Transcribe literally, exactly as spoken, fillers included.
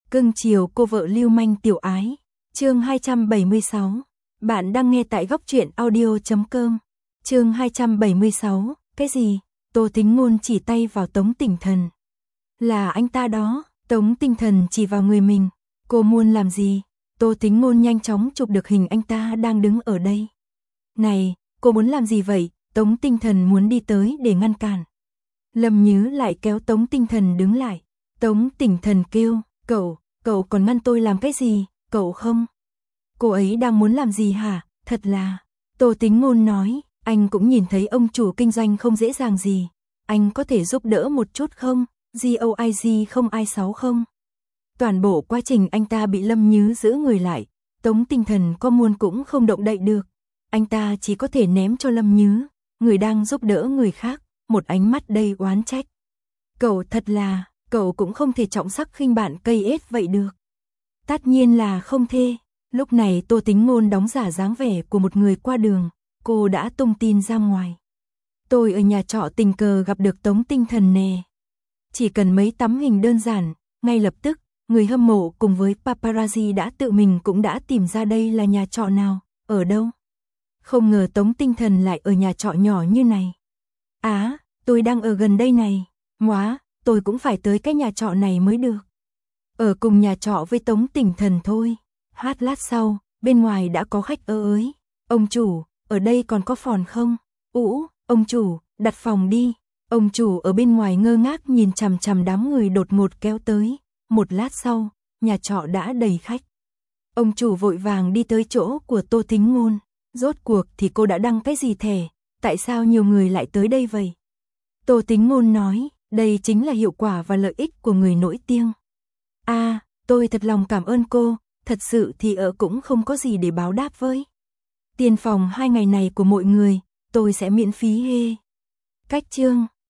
Cưng chiều cô vợ lưu manh tiểu ái. Chương hai trăm bảy mươi sáu. Bạn đang nghe tại góc truyện audio chấm com. Chương hai trăm bảy mươi sáu. Cái gì? Tô Tính Ngôn chỉ tay vào Tống Tỉnh Thần. Là anh ta đó. Tống Tinh Thần chỉ vào người mình. Cô muốn làm gì? Tô Tính Ngôn nhanh chóng chụp được hình anh ta đang đứng ở đây. Này, cô muốn làm gì vậy? Tống Tinh Thần muốn đi tới để ngăn cản. Lâm Nhứ lại kéo Tống Tinh Thần đứng lại. Tống Tỉnh Thần kêu, cậu, cậu còn ngăn tôi làm cái gì? Cậu không? Cô ấy đang muốn làm gì hả? Thật là... Tô Tính Ngôn nói, anh cũng nhìn thấy ông chủ kinh doanh không dễ dàng gì. Anh có thể giúp đỡ một chút không? giê o i giê không i sáu không? Toàn bộ quá trình anh ta bị Lâm Nhứ giữ người lại. Tống Tinh Thần có muốn cũng không động đậy được. Anh ta chỉ có thể ném cho Lâm Nhứ, người đang giúp đỡ người khác, một ánh mắt đầy oán trách. Cậu thật là, cậu cũng không thể trọng sắc khinh bạn cây ết vậy được. Tất nhiên là không thể. Lúc này Tô Tính Ngôn đóng giả dáng vẻ của một người qua đường, cô đã tung tin ra ngoài. Tôi ở nhà trọ tình cờ gặp được Tống Tinh Thần nè. Chỉ cần mấy tấm hình đơn giản, ngay lập tức, người hâm mộ cùng với paparazzi đã tự mình cũng đã tìm ra đây là nhà trọ nào, ở đâu. Không ngờ Tống Tinh Thần lại ở nhà trọ nhỏ như này. Á, à, tôi đang ở gần đây này. Móa, tôi cũng phải tới cái nhà trọ này mới được. Ở cùng nhà trọ với Tống Tỉnh Thần thôi. Hát lát sau, bên ngoài đã có khách ơ ới. Ông chủ, ở đây còn có phòng không? Ũ, ông chủ, đặt phòng đi. Ông chủ ở bên ngoài ngơ ngác nhìn chằm chằm đám người đột ngột kéo tới. Một lát sau, nhà trọ đã đầy khách. Ông chủ vội vàng đi tới chỗ của Tô Tính Ngôn. Rốt cuộc thì cô đã đăng cái gì thẻ? Tại sao nhiều người lại tới đây vậy? Tô Tính Ngôn nói, đây chính là hiệu quả và lợi ích của người nổi tiếng. À, tôi thật lòng cảm ơn cô, thật sự thì ở cũng không có gì để báo đáp với. Tiền phòng hai ngày này của mọi người, tôi sẽ miễn phí hê. Cách chương